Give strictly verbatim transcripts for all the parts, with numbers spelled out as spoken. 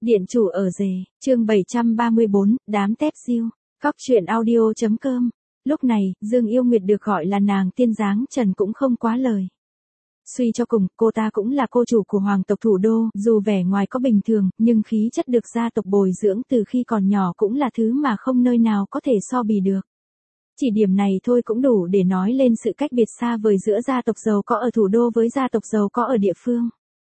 Điện chủ ở rể, chương bảy trăm ba mươi bốn, đám tép diêu, cóc truyện audio.com. Lúc này, Dương Yêu Nguyệt được gọi là nàng tiên dáng trần cũng không quá lời. Suy cho cùng, cô ta cũng là cô chủ của hoàng tộc thủ đô, dù vẻ ngoài có bình thường, nhưng khí chất được gia tộc bồi dưỡng từ khi còn nhỏ cũng là thứ mà không nơi nào có thể so bì được. Chỉ điểm này thôi cũng đủ để nói lên sự cách biệt xa vời giữa gia tộc giàu có ở thủ đô với gia tộc giàu có ở địa phương.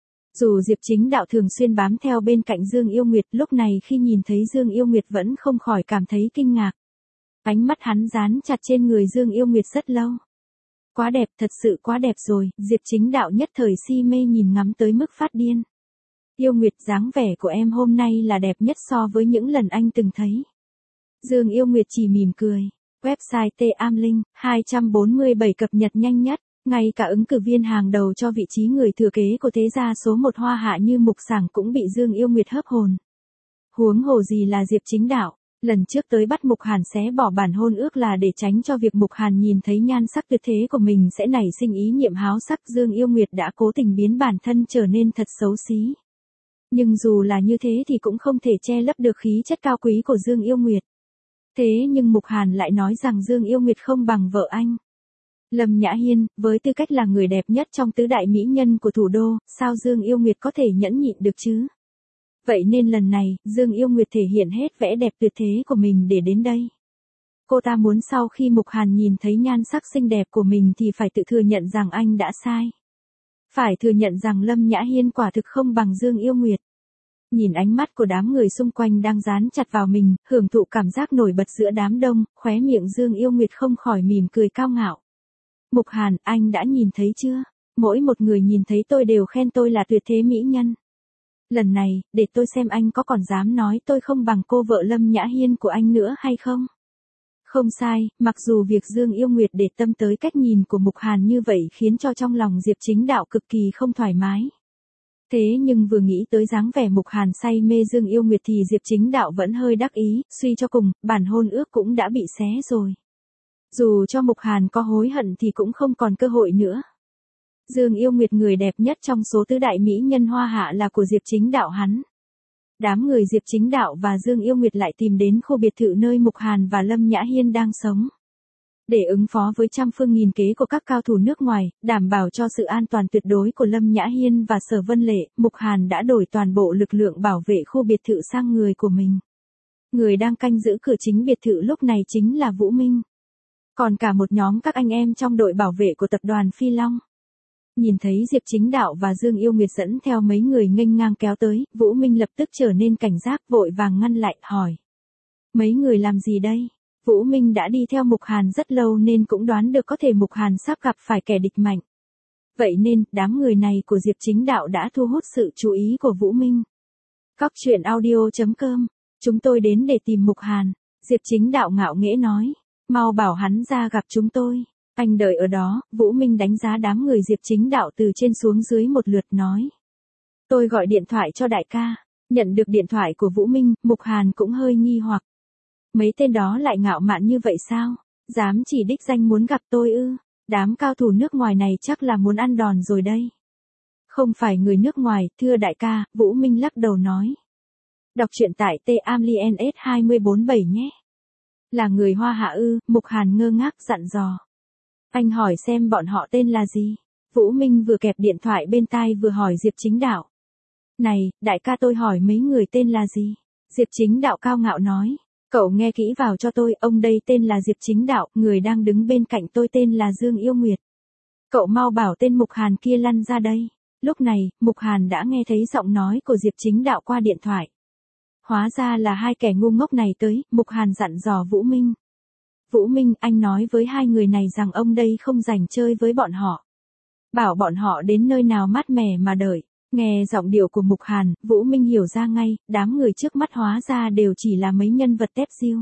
Dù Diệp Chính Đạo thường xuyên bám theo bên cạnh Dương Yêu Nguyệt, lúc này khi nhìn thấy Dương Yêu Nguyệt vẫn không khỏi cảm thấy kinh ngạc. Ánh mắt hắn dán chặt trên người Dương Yêu Nguyệt rất lâu. Quá đẹp, thật sự quá đẹp rồi, Diệp Chính Đạo nhất thời si mê nhìn ngắm tới mức phát điên. Yêu Nguyệt, dáng vẻ của em hôm nay là đẹp nhất so với những lần anh từng thấy. Dương Yêu Nguyệt chỉ mỉm cười. Website T Am Linh, hai trăm bốn mươi bảy cập nhật nhanh nhất. Ngay cả ứng cử viên hàng đầu cho vị trí người thừa kế của thế gia số một Hoa Hạ như Mục Sảng cũng bị Dương Yêu Nguyệt hớp hồn. Huống hồ gì là Diệp Chính Đạo, lần trước tới bắt Mục Hàn xé bỏ bản hôn ước là để tránh cho việc Mục Hàn nhìn thấy nhan sắc tuyệt thế của mình sẽ nảy sinh ý niệm háo sắc. Dương Yêu Nguyệt đã cố tình biến bản thân trở nên thật xấu xí. Nhưng dù là như thế thì cũng không thể che lấp được khí chất cao quý của Dương Yêu Nguyệt. Thế nhưng Mục Hàn lại nói rằng Dương Yêu Nguyệt không bằng vợ anh. Lâm Nhã Hiên, với tư cách là người đẹp nhất trong tứ đại mỹ nhân của thủ đô, sao Dương Yêu Nguyệt có thể nhẫn nhịn được chứ? Vậy nên lần này, Dương Yêu Nguyệt thể hiện hết vẻ đẹp tuyệt thế của mình để đến đây. Cô ta muốn sau khi Mục Hàn nhìn thấy nhan sắc xinh đẹp của mình thì phải tự thừa nhận rằng anh đã sai. Phải thừa nhận rằng Lâm Nhã Hiên quả thực không bằng Dương Yêu Nguyệt. Nhìn ánh mắt của đám người xung quanh đang dán chặt vào mình, hưởng thụ cảm giác nổi bật giữa đám đông, khóe miệng Dương Yêu Nguyệt không khỏi mỉm cười cao ngạo. Mục Hàn, anh đã nhìn thấy chưa? Mỗi một người nhìn thấy tôi đều khen tôi là tuyệt thế mỹ nhân. Lần này, để tôi xem anh có còn dám nói tôi không bằng cô vợ Lâm Nhã Hiên của anh nữa hay không? Không sai, mặc dù việc Dương Yêu Nguyệt để tâm tới cách nhìn của Mục Hàn như vậy khiến cho trong lòng Diệp Chính Đạo cực kỳ không thoải mái. Thế nhưng vừa nghĩ tới dáng vẻ Mục Hàn say mê Dương Yêu Nguyệt thì Diệp Chính Đạo vẫn hơi đắc ý, suy cho cùng, bản hôn ước cũng đã bị xé rồi. Dù cho Mục Hàn có hối hận thì cũng không còn cơ hội nữa. Dương Yêu Nguyệt người đẹp nhất trong số tứ đại mỹ nhân Hoa Hạ là của Diệp Chính Đạo hắn. Đám người Diệp Chính Đạo và Dương Yêu Nguyệt lại tìm đến khu biệt thự nơi Mục Hàn và Lâm Nhã Hiên đang sống. Để ứng phó với trăm phương nghìn kế của các cao thủ nước ngoài, đảm bảo cho sự an toàn tuyệt đối của Lâm Nhã Hiên và Sở Vân Lệ, Mục Hàn đã đổi toàn bộ lực lượng bảo vệ khu biệt thự sang người của mình. Người đang canh giữ cửa chính biệt thự lúc này chính là Vũ Minh. Còn cả một nhóm các anh em trong đội bảo vệ của tập đoàn Phi Long. Nhìn thấy Diệp Chính Đạo và Dương Yêu Nguyệt dẫn theo mấy người nghênh ngang kéo tới, Vũ Minh lập tức trở nên cảnh giác, vội vàng ngăn lại, hỏi. Mấy người làm gì đây? Vũ Minh đã đi theo Mục Hàn rất lâu nên cũng đoán được có thể Mục Hàn sắp gặp phải kẻ địch mạnh. Vậy nên, đám người này của Diệp Chính Đạo đã thu hút sự chú ý của Vũ Minh. Cóc truyện audio.com, chúng tôi đến để tìm Mục Hàn, Diệp Chính Đạo ngạo nghễ nói. Mau bảo hắn ra gặp chúng tôi. Anh đợi ở đó, Vũ Minh đánh giá đám người Diệp Chính Đạo từ trên xuống dưới một lượt nói. Tôi gọi điện thoại cho đại ca. Nhận được điện thoại của Vũ Minh, Mục Hàn cũng hơi nghi hoặc. Mấy tên đó lại ngạo mạn như vậy sao? Dám chỉ đích danh muốn gặp tôi ư? Đám cao thủ nước ngoài này chắc là muốn ăn đòn rồi đây. Không phải người nước ngoài, thưa đại ca, Vũ Minh lắc đầu nói. Đọc truyện tại T Am Linh S hai bốn bảy nhé. Là người Hoa Hạ ư? Mục Hàn ngơ ngác dặn dò. Anh hỏi xem bọn họ tên là gì? Vũ Minh vừa kẹp điện thoại bên tai vừa hỏi Diệp Chính Đạo. Này, đại ca tôi hỏi mấy người tên là gì? Diệp Chính Đạo cao ngạo nói. Cậu nghe kỹ vào cho tôi, ông đây tên là Diệp Chính Đạo, người đang đứng bên cạnh tôi tên là Dương Yêu Nguyệt. Cậu mau bảo tên Mục Hàn kia lăn ra đây. Lúc này, Mục Hàn đã nghe thấy giọng nói của Diệp Chính Đạo qua điện thoại. Hóa ra là hai kẻ ngu ngốc này tới, Mục Hàn dặn dò Vũ Minh. Vũ Minh, anh nói với hai người này rằng ông đây không rảnh chơi với bọn họ. Bảo bọn họ đến nơi nào mát mẻ mà đợi. Nghe giọng điệu của Mục Hàn, Vũ Minh hiểu ra ngay, đám người trước mắt hóa ra đều chỉ là mấy nhân vật tép diêu.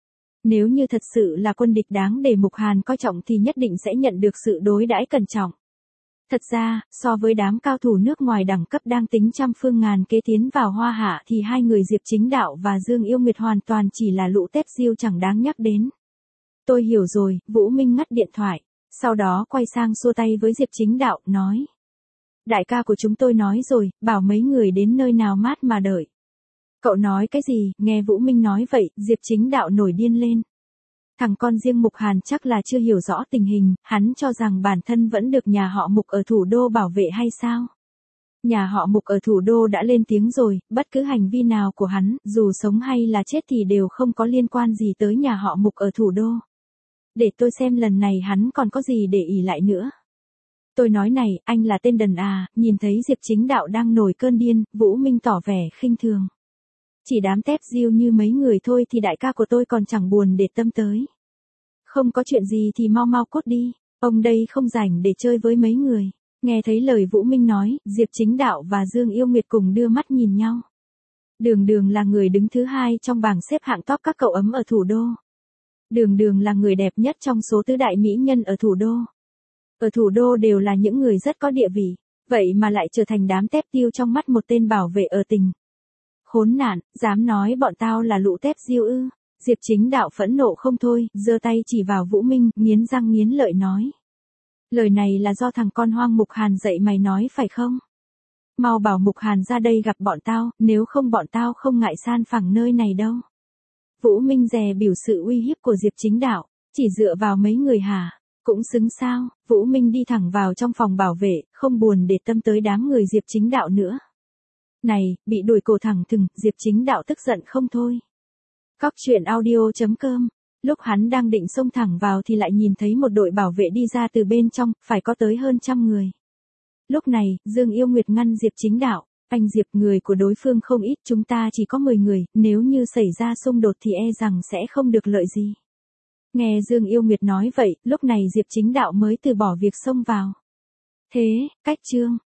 Nếu như thật sự là quân địch đáng để Mục Hàn coi trọng thì nhất định sẽ nhận được sự đối đãi cẩn trọng. Thật ra, so với đám cao thủ nước ngoài đẳng cấp đang tính trăm phương ngàn kế tiến vào Hoa Hạ thì hai người Diệp Chính Đạo và Dương Yêu Nguyệt hoàn toàn chỉ là lũ tép diêu chẳng đáng nhắc đến. Tôi hiểu rồi, Vũ Minh ngắt điện thoại, sau đó quay sang xua tay với Diệp Chính Đạo, nói. Đại ca của chúng tôi nói rồi, bảo mấy người đến nơi nào mát mà đợi. Cậu nói cái gì? Nghe Vũ Minh nói vậy, Diệp Chính Đạo nổi điên lên. Thằng con riêng Mục Hàn chắc là chưa hiểu rõ tình hình, hắn cho rằng bản thân vẫn được nhà họ Mục ở thủ đô bảo vệ hay sao? Nhà họ Mục ở thủ đô đã lên tiếng rồi, bất cứ hành vi nào của hắn, dù sống hay là chết thì đều không có liên quan gì tới nhà họ Mục ở thủ đô. Để tôi xem lần này hắn còn có gì để ỷ lại nữa. Tôi nói này, anh là tên đần à, nhìn thấy Diệp Chính Đạo đang nổi cơn điên, Vũ Minh tỏ vẻ khinh thường. Chỉ đám tép diêu như mấy người thôi thì đại ca của tôi còn chẳng buồn để tâm tới. Không có chuyện gì thì mau mau cốt đi, ông đây không rảnh để chơi với mấy người. Nghe thấy lời Vũ Minh nói, Diệp Chính Đạo và Dương Yêu Nguyệt cùng đưa mắt nhìn nhau. Đường Đường là người đứng thứ hai trong bảng xếp hạng top các cậu ấm ở thủ đô. Đường Đường là người đẹp nhất trong số tứ đại mỹ nhân ở thủ đô. Ở thủ đô đều là những người rất có địa vị, vậy mà lại trở thành đám tép tiêu trong mắt một tên bảo vệ ở tỉnh. Khốn nạn, dám nói bọn tao là lũ tép diêu ư? Diệp Chính Đạo phẫn nộ không thôi, giơ tay chỉ vào Vũ Minh, nghiến răng nghiến lợi nói. Lời này là do thằng con hoang Mục Hàn dạy mày nói phải không? Mau bảo Mục Hàn ra đây gặp bọn tao, nếu không bọn tao không ngại san phẳng nơi này đâu. Vũ Minh dè biểu sự uy hiếp của Diệp Chính Đạo, chỉ dựa vào mấy người hả? Cũng xứng sao? Vũ Minh đi thẳng vào trong phòng bảo vệ, không buồn để tâm tới đám người Diệp Chính Đạo nữa. Này, bị đuổi cổ thẳng thừng, Diệp Chính Đạo tức giận không thôi. Cóc truyện audio chấm com. Lúc hắn đang định xông thẳng vào thì lại nhìn thấy một đội bảo vệ đi ra từ bên trong, phải có tới hơn trăm người. Lúc này, Dương Yêu Nguyệt ngăn Diệp Chính Đạo. Anh Diệp, người của đối phương không ít, chúng ta chỉ có mười người, nếu như xảy ra xung đột thì e rằng sẽ không được lợi gì. Nghe Dương Yêu Nguyệt nói vậy, lúc này Diệp Chính Đạo mới từ bỏ việc xông vào. Thế, cách chương.